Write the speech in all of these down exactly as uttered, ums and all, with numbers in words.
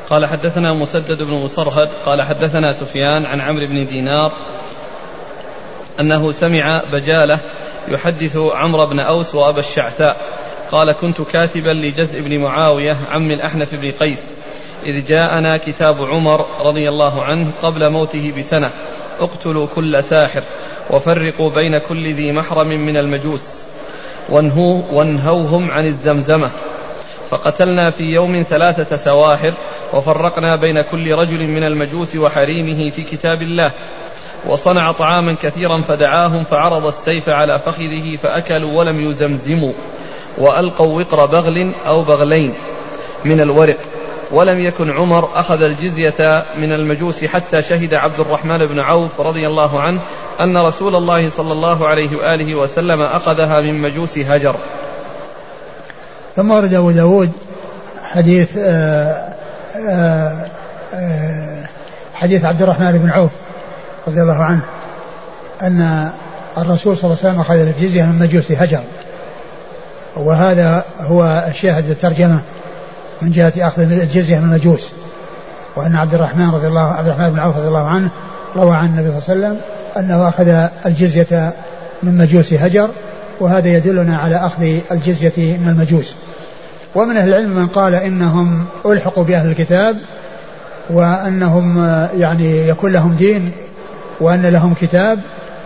قال حدثنا مسدد بن مصرهد قال حدثنا سفيان عن عمرو بن دينار أنه سمع بجالة يحدث عمرو بن أوس وأبا الشعثاء قال كنت كاتبا لجزء بن معاوية عم الأحنف بن قيس إذ جاءنا كتاب عمر رضي الله عنه قبل موته بسنة اقتلوا كل ساحر وفرقوا بين كل ذي محرم من المجوس وانهو وانهوهم عن الزمزمة، فقتلنا في يوم ثلاثة سواحر وفرقنا بين كل رجل من المجوس وحريمه في كتاب الله، وصنع طعاما كثيرا فدعاهم فعرض السيف على فخذه فأكلوا ولم يزمزموا، وألقوا وقر بغل أو بغلين من الورق، ولم يكن عمر أخذ الجزية من المجوس حتى شهد عبد الرحمن بن عوف رضي الله عنه أن رسول الله صلى الله عليه وآله وسلم أخذها من مجوس هجر. ثم ورد أبو داود حديث آآ آآ حديث عبد الرحمن بن عوف رضي الله عنه أن الرسول صلى الله عليه وسلم أخذ الجزية من مجوس هجر، وهذا هو الشاهد الترجمة من جهة أخذ الجزية من المجوس، وأن عبد الرحمن رضي الله عبد الرحمن بن عوف رضي الله عنه روى عن النبي صلى الله عليه وسلم أنه أخذ الجزية من مجوس هجر، وهذا يدلنا على أخذ الجزية من المجوس. ومن أهل العلم من قال إنهم ألحقوا بأهل الكتاب وأنهم يعني يكون لهم دين وأن لهم كتاب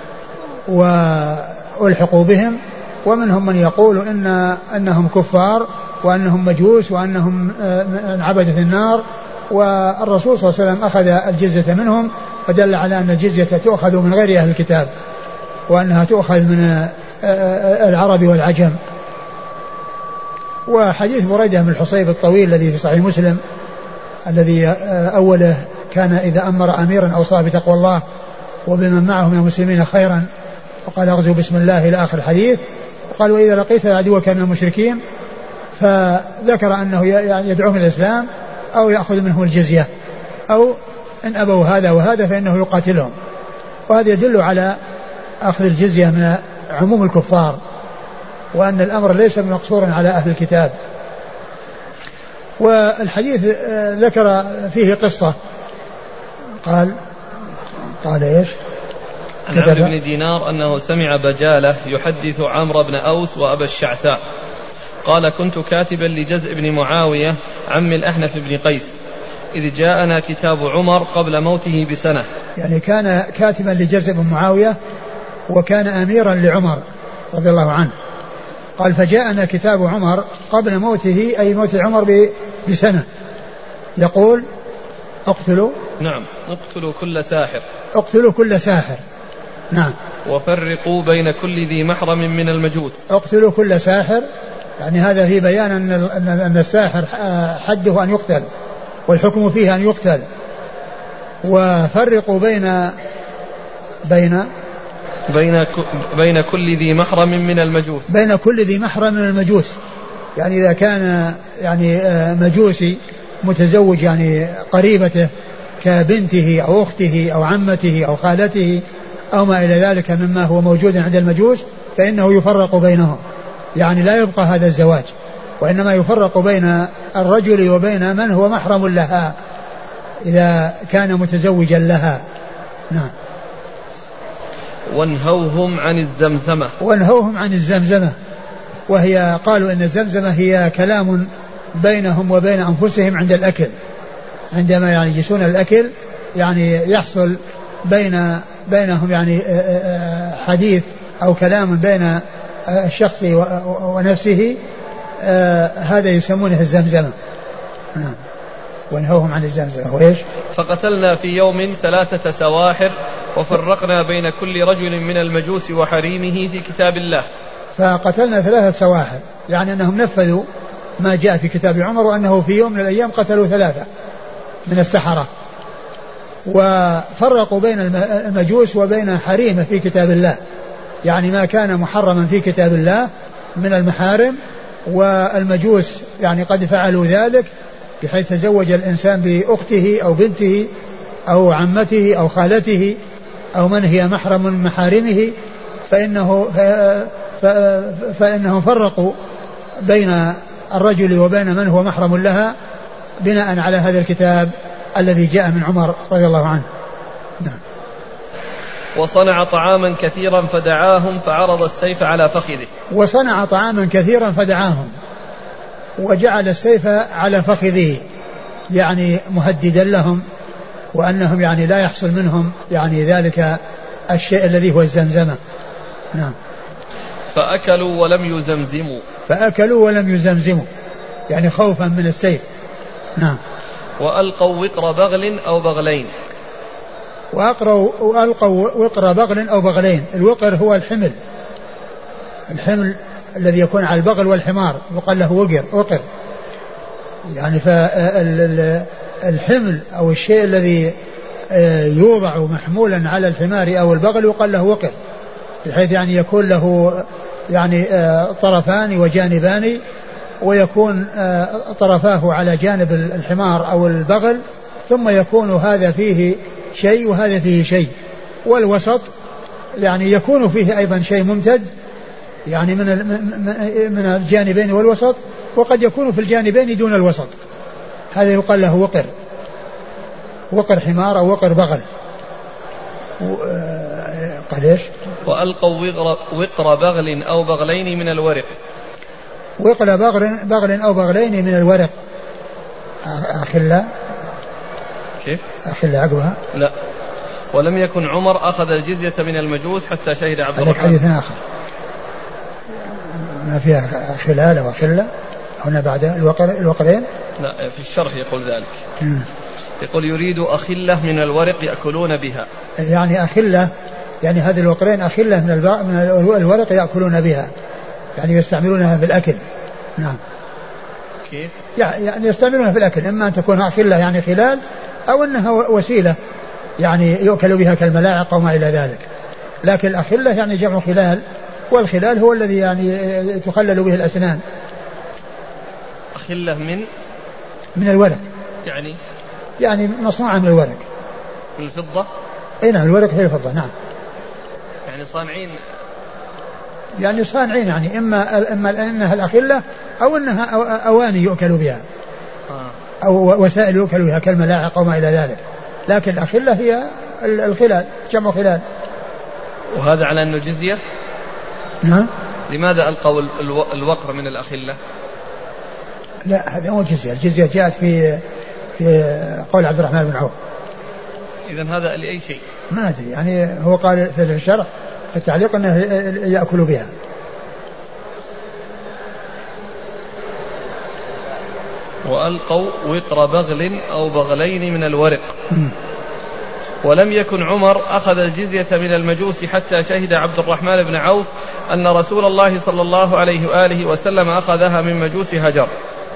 وألحقوا بهم، ومنهم من يقول إن أنهم كفار وأنهم مجوس وأنهم من عبدة النار، والرسول صلى الله عليه وسلم أخذ الجزية منهم، فدل على أن الجزية تؤخذ من غير أهل الكتاب وأنها تؤخذ من العرب والعجم. وحديث بريدة بن الحصيب الطويل الذي في صحيح مسلم الذي أوله كان إذا أمر أميرا أوصى بتقوى الله وبمن معه من المسلمين خيرا وقال اغزوا بسم الله إلى آخر الحديث، وقال وإذا لقيت عدوك من المشركين، فذكر أنه يدعوهم إلى الإسلام أو يأخذ منهم الجزية، أو إن أبوا هذا وهذا فإنه يقاتلهم. وهذا يدل على أخذ الجزية من عموم الكفار، وأن الأمر ليس مقصورا على أهل الكتاب. والحديث ذكر فيه قصة، قال قال إيش؟ عن عمرو بن دينار أنه سمع بجالة يحدث عمرو بن أوس وأبا الشعثاء قال كنت كاتبا لجزء بن معاوية عم الأحنف بن قيس إذ جاءنا كتاب عمر قبل موته بسنة. يعني كان كاتبا لجزء بن معاوية وكان أميرا لعمر رضي الله عنه. قال فجاءنا كتاب عمر قبل موته أي موت عمر بسنة، يقول اقتلوا نعم اقتلوا كل ساحر اقتلوا كل ساحر نعم وفرقوا بين كل ذي محرم من المجوس. اقتلوا كل ساحر، يعني هذا في بيان أن أن الساحر حده أن يقتل والحكم فيه أن يقتل. وفرقوا بين بين بين بين كل ذي محرم من المجوس بين كل ذي محرم من المجوس، يعني إذا كان يعني مجوسي متزوج يعني قريبته كبنته أو أخته أو عمته أو خالته أو ما إلى ذلك مما هو موجود عند المجوس، فإنه يفرق بينهم، يعني لا يبقى هذا الزواج، وإنما يفرق بين الرجل وبين من هو محرم لها إذا كان متزوجا لها. نعم. وانهوهم عن الزمزمة وانهوهم عن الزمزمة، وهي قالوا إن الزمزمة هي كلام بينهم وبين أنفسهم عند الأكل، عندما يعني يجلسون الأكل يعني يحصل بين بينهم يعني حديث أو كلام بين الشخص ونفسه، هذا يسمونه الزمزمة. نعم. وانهوهم عن الزمزمة. وإيش؟ فقتلنا في يوم ثلاثة سواحر وفرقنا بين كل رجل من المجوس وحريمه في كتاب الله. فقتلنا ثلاثة سواحر، يعني أنهم نفذوا ما جاء في كتاب عمر، وأنه في يوم من الأيام قتلوا ثلاثة من السحرة، وفرقوا بين المجوس وبين حريمه في كتاب الله، يعني ما كان محرما في كتاب الله من المحارم، والمجوس يعني قد فعلوا ذلك بحيث تزوج الإنسان بأخته أو بنته أو عمته أو خالته أو من هي محرم من محارمه، فإنه فإنهم فرقوا بين الرجل وبين من هو محرم لها بناء على هذا الكتاب الذي جاء من عمر رضي الله عنه. نعم. وصنع طعاما كثيرا فدعاهم فعرض السيف على فخذه. وصنع طعاما كثيرا فدعاهم وجعل السيف على فخذه، يعني مهددا لهم وأنهم يعني لا يحصل منهم يعني ذلك الشيء الذي هو الزمزمة. نعم. فأكلوا ولم يزمزموا. فأكلوا ولم يزمزموا يعني خوفا من السيف. نعم. وألقوا وقر بغل أو بغلين. وألقوا وقر بغل أو بغلين. الوقر هو الحمل، الحمل الذي يكون على البغل والحمار يقال له وقر وقر يعني فالحمل أو الشيء الذي يوضع محمولا على الحمار أو البغل يقال له وقر، بحيث يعني يكون له يعني طرفان وجانبان، ويكون طرفاه على جانب الحمار أو البغل، ثم يكون هذا فيه شيء وهذا فيه شيء، والوسط يعني يكون فيه أيضا شيء ممتد يعني من من الجانبين والوسط، وقد يكون في الجانبين دون الوسط، هذا يقال له وقر، وقر حمار أو وقر بغل. قال ايش؟ وألقوا وقر بغل أو بغلين من الورق. وقر بغل بغل أو بغلين من الورق. أخلا كيف؟ أخلا عقبها؟ لا. ولم يكن عمر أخذ الجزية من المجوس حتى شهد عبد الرحمن. حديث آخر ما فيها خلال وخلة هنا بعد الوقر الوقرين. لا في الشرح يقول ذلك. م. يقول يريد أخلة من الورق يأكلون بها. يعني أخلة يعني هذه الوقرين أخلة من من الورق يأكلون بها، يعني يستعملونها في الأكل. نعم. كيف؟ يعني يستعملونها في الأكل، إما أن تكون أخلة يعني خلال، أو أنها وسيلة يعني يؤكل بها كالملاعق أو ما إلى ذلك، لكن الأخلة يعني جمع خلال، والخلال هو الذي يعني تخلل به الأسنان. أخلة من من الورق يعني يعني مصنوعة من الورق. من الفضة؟ اي نعم الورق هي الفضة. نعم. يعني صانعين يعني صانعين يعني إما إما أنها الأخلة أو أنها أواني يؤكل بها أو وسائل يؤكل بها كالملاعق أو ما إلى ذلك، لكن الأخلة هي الخلال جمع خلال. وهذا على أنه جزية؟ نعم. لماذا ألقوا الوقر من الأخلة؟ لا هذا مو جزية، الجزية جاءت في في قول عبد الرحمن بن عوف. إذن هذا لأي شيء؟ ما أدري يعني هو قال في الشرح في التعليق أنه يأكل بها. وألقوا وقر بغل أو بغلين من الورق. م. ولم يكن عمر أخذ الجزية من المجوس حتى شهد عبد الرحمن بن عوف أن رسول الله صلى الله عليه وآله وسلم أخذها من مجوس هجر.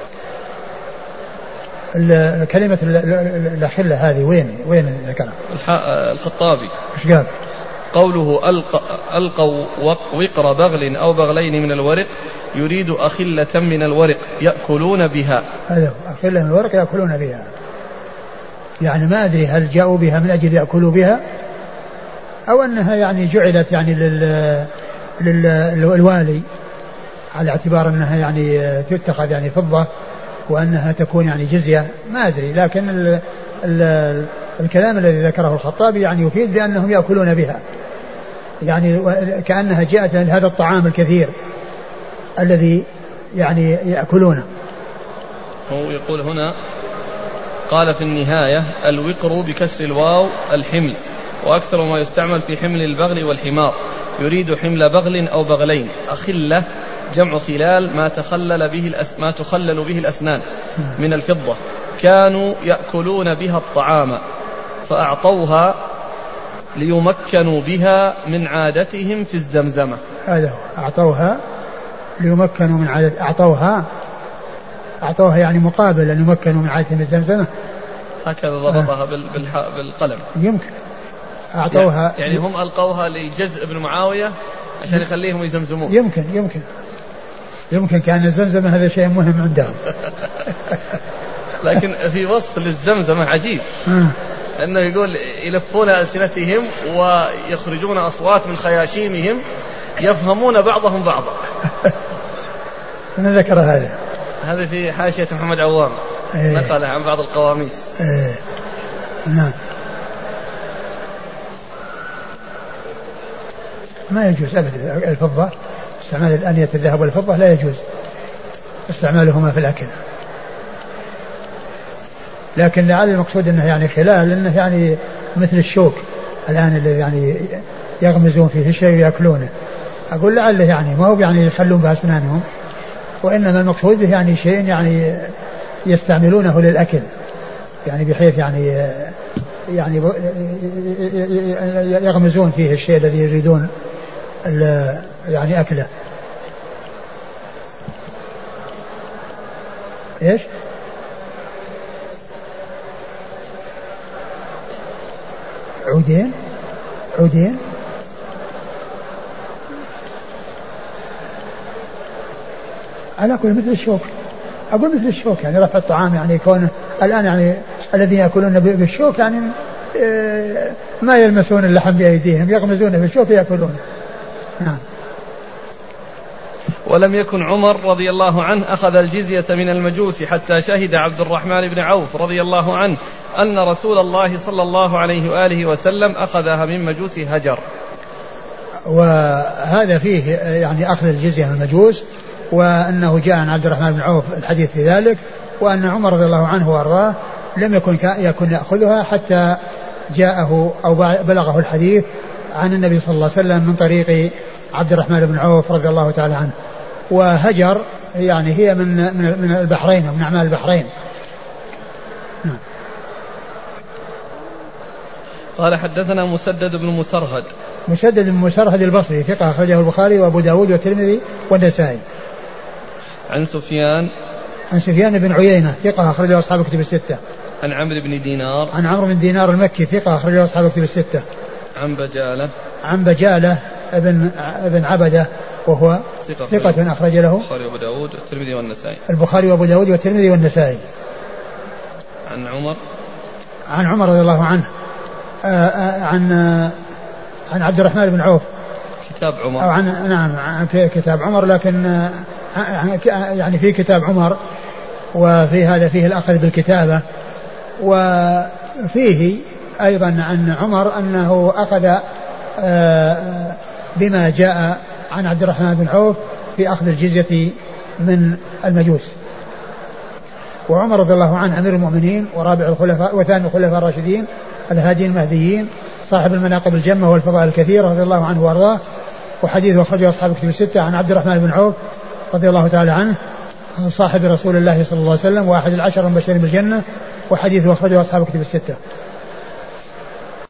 كلمة الأخلة هذه وين وين ذكرها؟ الخطابي. إيش قال؟ قوله ألقوا وقر بغل أو بغلين من الورق يريد أخلة من الورق يأكلون بها. هذا أخلة من الورق يأكلون بها، يعني ما أدري هل جاءوا بها من أجل يأكلوا بها أو أنها يعني جعلت يعني لل للوالي على اعتبار أنها يعني تتخذ يعني فضة وأنها تكون يعني جزية، ما أدري، لكن ال ال الكلام الذي ذكره الخطابي يعني يفيد بأنهم يأكلون بها، يعني كأنها جاءت لهذا الطعام الكثير الذي يعني يأكلونه. هو يقول هنا قال في النهاية الوقر بكسر الواو الحمل، وأكثر ما يستعمل في حمل البغل والحمار، يريد حمل بغل أو بغلين. أخلة جمع خلال ما تخلل به الأس... ما تخلل به الأسنان من الفضة، كانوا يأكلون بها الطعام فأعطوها ليمكنوا بها من عادتهم في الزمزمة. هذا هو أعطوها ليمكنوا من عادة أعطوها أعطوها يعني مقابل أن يمكنوا من عادتهم في الزمزمة، هكذا ضبطها آه. بالح... بالقلم. يمكن أعطوها يعني, يعني هم ألقوها لجزء ابن معاوية عشان يخليهم يزمزمون. يمكن يمكن يمكن كان الزمزمة هذا شيء مهم عندهم. لكن في وصف للزمزمة عجيب، لأنه يقول يلفون ألسنتهم ويخرجون أصوات من خياشيمهم يفهمون بعضهم بعضا. أنا ذكر هذا هذا في حاشية محمد عوام. إيه نقل عن بعض القواميس. إيه نعم. ما يجوز أبدا الفضة، استعمال الآنية الذهب والفضة لا يجوز استعمالهما في الأكل، لكن لعل المقصود أنه يعني خلال، أنه يعني مثل الشوك الآن اللي يعني يغمزون فيه الشيء ويأكلونه، أقول لعله يعني ما هو يعني يخلون بأسنانهم، وإنما المقصود به يعني شيء يعني يستعملونه للأكل، يعني بحيث يعني يعني يغمزون فيه الشيء الذي يريدون يعني أكله. إيش؟ عودين عودين على كل مثل الشوك، أقول مثل الشوك يعني رفع الطعام، يعني يكون الآن يعني الذين يأكلون بالشوك يعني ما يلمسون اللحم بأيديهم، يغمزونه بالشوك يأكلونه. نعم. ولم يكن عمر رضي الله عنه أخذ الجزية من المجوس حتى شهد عبد الرحمن بن عوف رضي الله عنه أن رسول الله صلى الله عليه وآله وسلم أخذها من مجوس هجر. وهذا فيه يعني أخذ الجزية من المجوس، وأنه جاء عن عبد الرحمن بن عوف الحديث في ذلك، وأن عمر رضي الله عنه وأرضاه لم يكن يكن يأخذها حتى جاءه أو بلغه الحديث عن النبي صلى الله عليه وسلم من طريق عبد الرحمن بن عوف رضي الله تعالى عنه. وهجر يعني هي من من البحرين ومن أعمال البحرين. نعم. قال حدثنا مسدد بن مسرهد. مسدد بن مسرهد البصري ثقة أخرجه البخاري وأبو داود والترمذي والنسائي. عن سفيان عن سفيان بن عيينة ثقة أخرجه أصحاب الكتب الستة. عن عمرو بن دينار. عن عمرو بن دينار المكي ثقة أخرجه أصحاب الكتب الستة. عن بجالة. عن بجالة ابن ابن عبدة وهو ثقة, ثقة أخرج له البخاري وأبو داود والترمذي والنسائي. البخاري وأبو داود والترمذي والنسائي. عن عمر عن عمر رضي الله عنه آآ آآ عن عن عبد الرحمن بن عوف كتاب عمر أو عن نعم عن كتاب عمر، لكن يعني في كتاب عمر، وفي هذا فيه الأخذ بالكتابة، وفيه أيضا عن عمر أنه أخذ بما جاء عن عبد الرحمن بن عوف في أخذ الجزية من المجوس. وعمر رضي الله عنه أمير المؤمنين ورابع الخلفاء وثاني الخلفاء الراشدين الهاديين المهديين صاحب المناقب الجمة والفضائل الكثيرة رضي الله عنه وارضاه. وحديث أخرجه أصحاب الكتب الستة عن عبد الرحمن بن عوف رضي الله تعالى عنه صاحب رسول الله صلى الله عليه وسلم وأحد العشر المبشرين بالجنة، وحديث أخرجه أصحاب الكتب الستة.